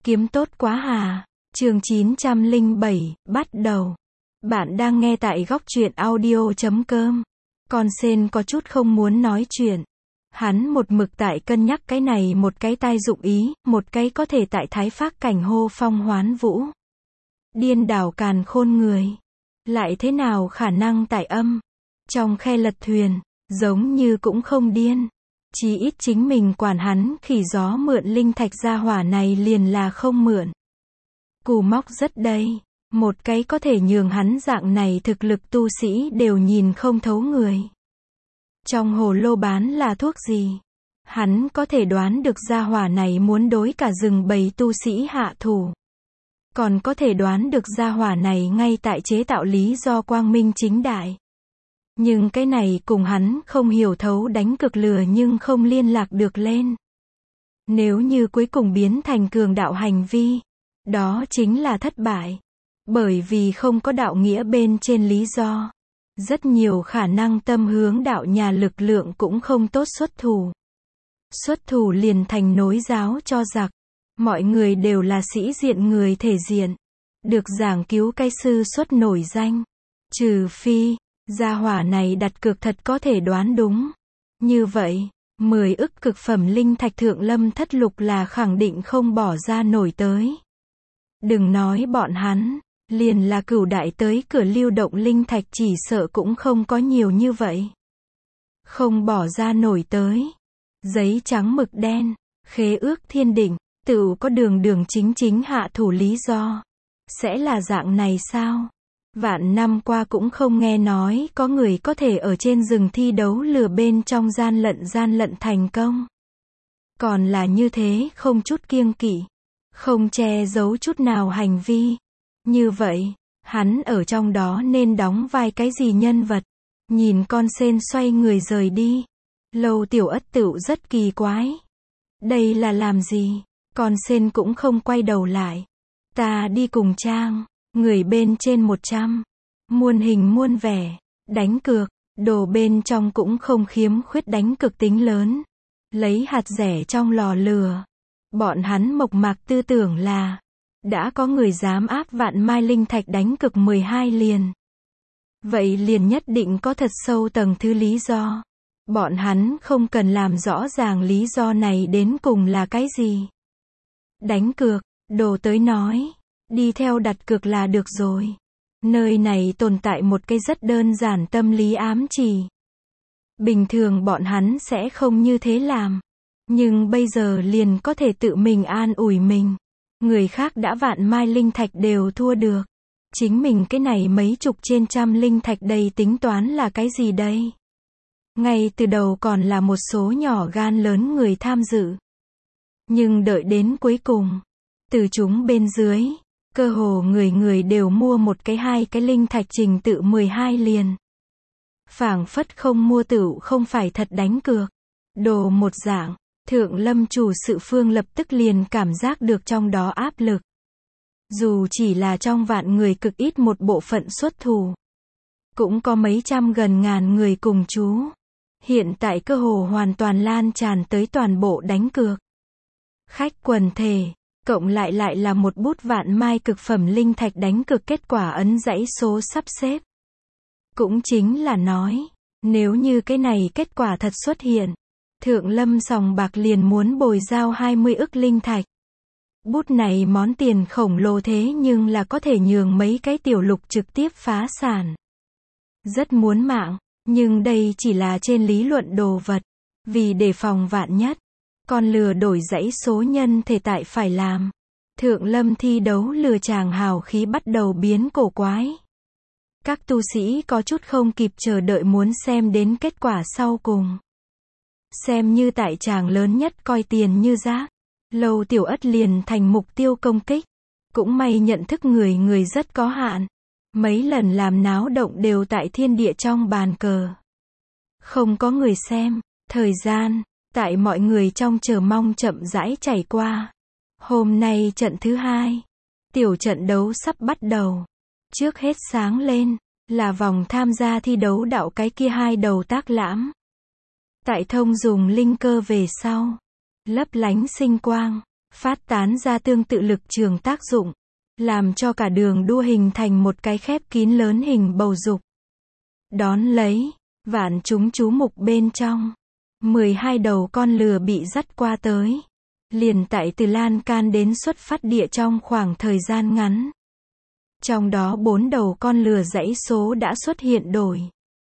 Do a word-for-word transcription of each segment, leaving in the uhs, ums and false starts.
Kiếm tốt quá hà. Chương chín trăm lẻ bảy, bắt đầu. Bạn đang nghe tại góc truyện audio chấm com. Con sên có chút không muốn nói chuyện. Hắn một mực tại cân nhắc cái này một cái tai dụng ý, một cái có thể tại thái phác cảnh hô phong hoán vũ. Điên đảo càn khôn người. Lại thế nào khả năng tại âm. Trong khe lật thuyền, giống như cũng không điên. Chí ít chính mình quản hắn khỉ gió mượn linh thạch gia hỏa này liền là không mượn. Cù móc rất đây. Một cái có thể nhường hắn dạng này thực lực tu sĩ đều nhìn không thấu người. Trong hồ lô bán là thuốc gì? Hắn có thể đoán được gia hỏa này muốn đối cả rừng bầy tu sĩ hạ thủ. Còn có thể đoán được gia hỏa này ngay tại chế tạo lý do quang minh chính đại. Nhưng cái này cùng hắn không hiểu thấu đánh cực lừa nhưng không liên lạc được lên. Nếu như cuối cùng biến thành cường đạo hành vi, đó chính là thất bại. Bởi vì không có đạo nghĩa bên trên lý do. Rất nhiều khả năng tâm hướng đạo nhà lực lượng cũng không tốt xuất thủ. Xuất thủ liền thành nối giáo cho giặc. Mọi người đều là sĩ diện người thể diện. Được giảng cứu cái sư xuất nổi danh. Trừ phi, gia hỏa này đặt cược thật có thể đoán đúng. Như vậy, mười ức cực phẩm linh thạch thượng lâm thất lục là khẳng định không bỏ ra nổi tới. Đừng nói bọn hắn, liền là cửu đại tới cửa lưu động linh thạch chỉ sợ cũng không có nhiều như vậy. Không bỏ ra nổi tới. Giấy trắng mực đen, khế ước thiên định, tự có đường đường chính chính hạ thủ lý do. Sẽ là dạng này sao? Vạn năm qua cũng không nghe nói có người có thể ở trên rừng thi đấu lừa bên trong gian lận gian lận thành công. Còn là như thế không chút kiêng kỵ, không che giấu chút nào hành vi. Như vậy, hắn ở trong đó nên đóng vai cái gì nhân vật? Nhìn con sên xoay người rời đi. Lâu Tiểu Ất tựu rất kỳ quái. Đây là làm gì? Con sên cũng không quay đầu lại. Ta đi cùng Trang. Người bên trên một trăm. Muôn hình muôn vẻ. Đánh cược. Đồ bên trong cũng không khiếm khuyết đánh cực tính lớn. Lấy hạt rẻ trong lò lửa. Bọn hắn mộc mạc tư tưởng là đã có người dám áp vạn mai linh thạch đánh cực mười hai liền. Vậy liền nhất định có thật sâu tầng thứ lý do. Bọn hắn không cần làm rõ ràng lý do này đến cùng là cái gì. Đánh cược, đồ tới nói. Đi theo đặt cược là được rồi. Nơi này tồn tại một cái rất đơn giản tâm lý ám chỉ. Bình thường bọn hắn sẽ không như thế làm. Nhưng bây giờ liền có thể tự mình an ủi mình. Người khác đã vạn mai linh thạch đều thua được. Chính mình cái này mấy chục trên trăm linh thạch đây tính toán là cái gì đây? Ngay từ đầu còn là một số nhỏ gan lớn người tham dự. Nhưng đợi đến cuối cùng, từ chúng bên dưới, cơ hồ người người đều mua một cái hai cái linh thạch trình tự mười hai liền. Phảng phất không mua tựu không phải thật đánh cược. Đồ một dạng, Thượng Lâm chủ sự phương lập tức liền cảm giác được trong đó áp lực. Dù chỉ là trong vạn người cực ít một bộ phận xuất thủ. Cũng có mấy trăm gần ngàn người cùng chú. Hiện tại cơ hồ hoàn toàn lan tràn tới toàn bộ đánh cược. Khách quần thể, cộng lại lại là một bút vạn mai cực phẩm linh thạch đánh cược kết quả ấn dãy số sắp xếp. Cũng chính là nói, nếu như cái này kết quả thật xuất hiện, Thượng Lâm sòng bạc liền muốn bồi giao hai mươi ức linh thạch. Bút này món tiền khổng lồ thế nhưng là có thể nhường mấy cái tiểu lục trực tiếp phá sản. Rất muốn mạng, nhưng đây chỉ là trên lý luận đồ vật. Vì đề phòng vạn nhất, con lừa đổi dãy số nhân thể tại phải làm. Thượng Lâm thi đấu lừa chàng hào khí bắt đầu biến cổ quái. Các tu sĩ có chút không kịp chờ đợi muốn xem đến kết quả sau cùng. Xem như tại tràng lớn nhất coi tiền như rác. Lâu Tiểu Ất liền thành mục tiêu công kích. Cũng may nhận thức người người rất có hạn. Mấy lần làm náo động đều tại thiên địa trong bàn cờ. Không có người xem. Thời gian, tại mọi người trong chờ mong chậm rãi chảy qua. Hôm nay trận thứ hai. Tiểu trận đấu sắp bắt đầu. Trước hết sáng lên, là vòng tham gia thi đấu đạo cái kia hai đầu tác lãm. Tại thông dùng linh cơ về sau. Lấp lánh sinh quang. phát tán ra tương tự lực trường tác dụng, làm cho cả đường đua hình thành một cái khép kín lớn hình bầu dục. Đón lấy, vạn chúng chú mục bên trong, mười hai đầu con lừa bị dắt qua tới, liền tại từ lan can đến xuất phát địa trong khoảng thời gian ngắn. Trong đó bốn đầu con lừa dãy số đã xuất hiện đổi.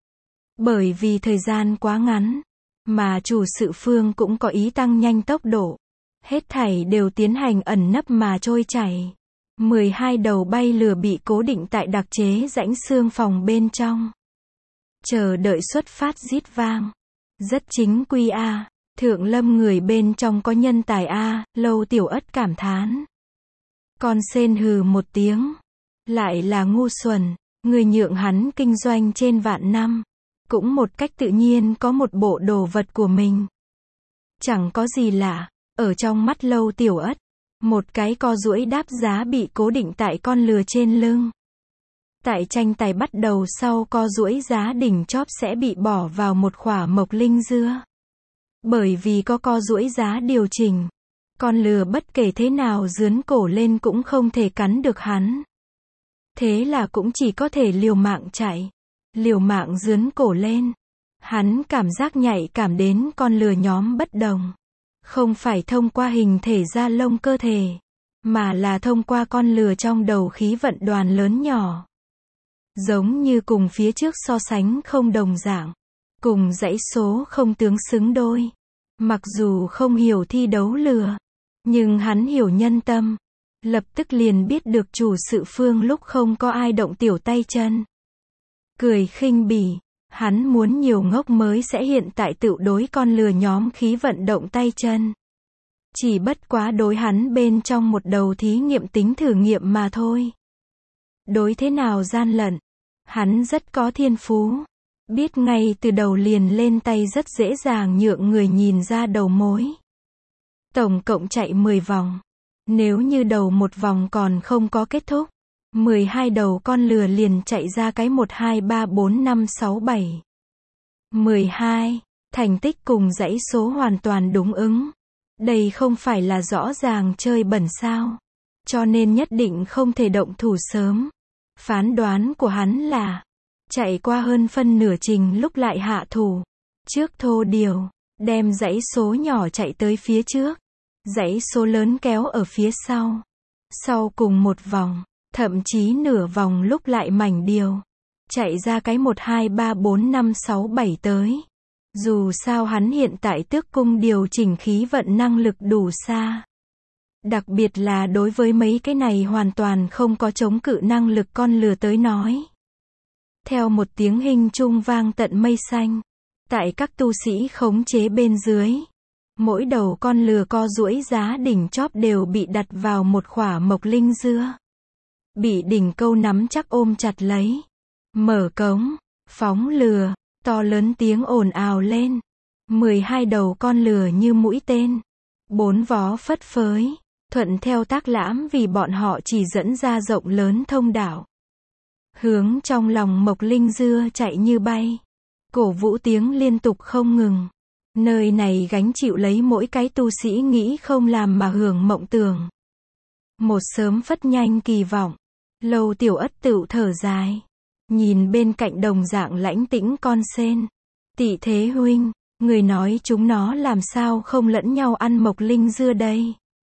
Bởi vì thời gian quá ngắn, mà chủ sự phương cũng có ý tăng nhanh tốc độ. Hết thảy đều tiến hành ẩn nấp mà trôi chảy. mười hai đầu bay lừa bị cố định tại đặc chế rãnh xương phòng bên trong. Chờ đợi xuất phát rít vang. Rất chính quy a, thượng lâm người bên trong có nhân tài a, Lâu Tiểu Ất cảm thán. Con sên hừ một tiếng. Lại là ngu xuẩn, người nhượng hắn kinh doanh trên vạn năm. Cũng một cách tự nhiên có một bộ đồ vật của mình. Chẳng có gì lạ, ở trong mắt Lâu Tiểu Ất, một cái co duỗi đáp giá bị cố định tại con lừa trên lưng. Tại tranh tài bắt đầu sau co duỗi giá đỉnh chóp sẽ bị bỏ vào một khỏa mộc linh dưa. Bởi vì có co duỗi giá điều chỉnh, con lừa bất kể thế nào dướn cổ lên cũng không thể cắn được hắn. Thế là cũng chỉ có thể liều mạng chạy, liều mạng dướn cổ lên. Hắn cảm giác nhạy cảm đến con lừa nhóm bất đồng. Không phải thông qua hình thể da lông cơ thể, mà là thông qua con lừa trong đầu khí vận đoàn lớn nhỏ. Giống như cùng phía trước so sánh không đồng dạng, cùng dãy số không tướng xứng đôi. Mặc dù không hiểu thi đấu lừa, nhưng hắn hiểu nhân tâm. Lập tức liền biết được chủ sự phương lúc không có ai động tiểu tay chân. Cười khinh bỉ, hắn muốn nhiều ngốc mới sẽ hiện tại tự đối con lừa nhóm khí vận động tay chân. Chỉ bất quá đối hắn bên trong một đầu thí nghiệm tính thử nghiệm mà thôi. Đối thế nào gian lận, hắn rất có thiên phú. Biết ngay từ đầu liền lên tay rất dễ dàng nhượng người nhìn ra đầu mối. Tổng cộng chạy mười vòng. Nếu như đầu một vòng còn không có kết thúc, mười hai đầu con lừa liền chạy ra cái một hai ba bốn năm sáu bảy. mười hai, thành tích cùng dãy số hoàn toàn đúng ứng. Đây không phải là rõ ràng chơi bẩn sao. Cho nên nhất định không thể động thủ sớm. Phán đoán của hắn là, chạy qua hơn phân nửa trình lúc lại hạ thủ. Trước thô điều, đem dãy số nhỏ chạy tới phía trước. Dãy số lớn kéo ở phía sau. Sau cùng một vòng, thậm chí nửa vòng lúc lại mảnh điều. Chạy ra cái một hai ba bốn năm sáu bảy tới. Dù sao hắn hiện tại tước cung điều chỉnh khí vận năng lực đủ xa. Đặc biệt là đối với mấy cái này hoàn toàn không có chống cự năng lực con lừa tới nói. Theo một tiếng hình trung vang tận mây xanh. Tại các tu sĩ khống chế bên dưới. Mỗi đầu con lừa co duỗi giá đỉnh chóp đều bị đặt vào một khỏa mộc linh dưa. Bị đỉnh câu nắm chắc ôm chặt lấy. Mở cống, phóng lừa, to lớn tiếng ồn ào lên. mười hai đầu con lừa như mũi tên. Bốn vó phất phới, thuận theo tác lãm vì bọn họ chỉ dẫn ra rộng lớn thông đạo. Hướng trong lòng mộc linh dưa chạy như bay. Cổ vũ tiếng liên tục không ngừng. Nơi này gánh chịu lấy mỗi cái tu sĩ nghĩ không làm mà hưởng mộng tưởng. Một sớm phất nhanh kỳ vọng. Lâu Tiểu Ất tựu thở dài. Nhìn bên cạnh đồng dạng lãnh tĩnh con sên. Tị thế huynh, người nói chúng nó làm sao không lẫn nhau ăn mộc linh dưa đây.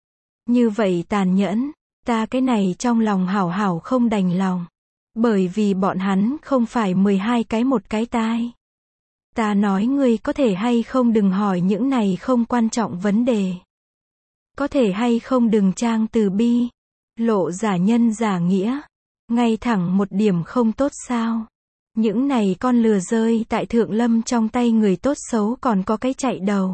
Như vậy tàn nhẫn, ta cái này trong lòng hảo hảo không đành lòng. Bởi vì bọn hắn không phải mười hai cái một cái tai. Ta nói ngươi có thể hay không đừng hỏi những này không quan trọng vấn đề. Có thể hay không đừng trang từ bi. Lộ giả nhân giả nghĩa. Ngay thẳng một điểm không tốt sao. Những này con lừa rơi tại thượng lâm trong tay người tốt xấu còn có cái chạy đầu.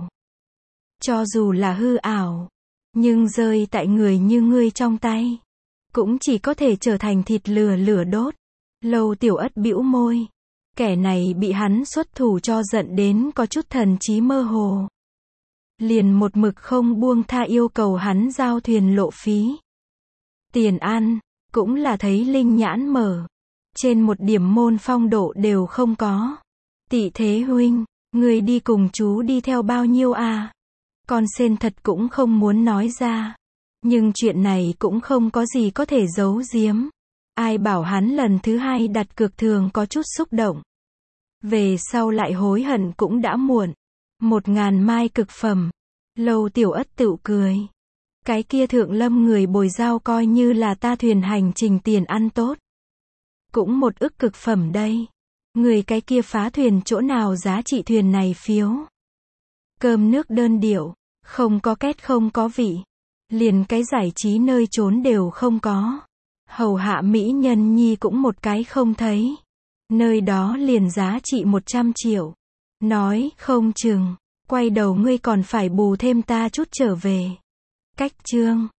Cho dù là hư ảo. Nhưng rơi tại người như ngươi trong tay. Cũng chỉ có thể trở thành thịt lừa lửa đốt. Lâu Tiểu Ất bĩu môi. Kẻ này bị hắn xuất thủ cho giận đến có chút thần trí mơ hồ. Liền một mực không buông tha yêu cầu hắn giao thuyền lộ phí. Tiền ăn, cũng là thấy linh nhãn mở. Trên một điểm môn phong độ đều không có. Tị thế huynh, người đi cùng chú đi theo bao nhiêu à? Con sên thật cũng không muốn nói ra. Nhưng chuyện này cũng không có gì có thể giấu giếm. Ai bảo hắn lần thứ hai đặt cược thường có chút xúc động. Về sau lại hối hận cũng đã muộn. Một ngàn mai cực phẩm. Lâu Tiểu Ất tựu cười. Cái kia Thượng Lâm người bồi giao coi như là ta thuyền hành trình tiền ăn tốt. Cũng một ức cực phẩm đây. Người cái kia phá thuyền chỗ nào giá trị thuyền này phiếu. Cơm nước đơn điệu, không có két không có vị. Liền cái giải trí nơi trốn đều không có. Hầu hạ mỹ nhân nhi cũng một cái không thấy. Nơi đó liền giá trị một trăm triệu. Nói không chừng, quay đầu ngươi còn phải bù thêm ta chút trở về. Cách chương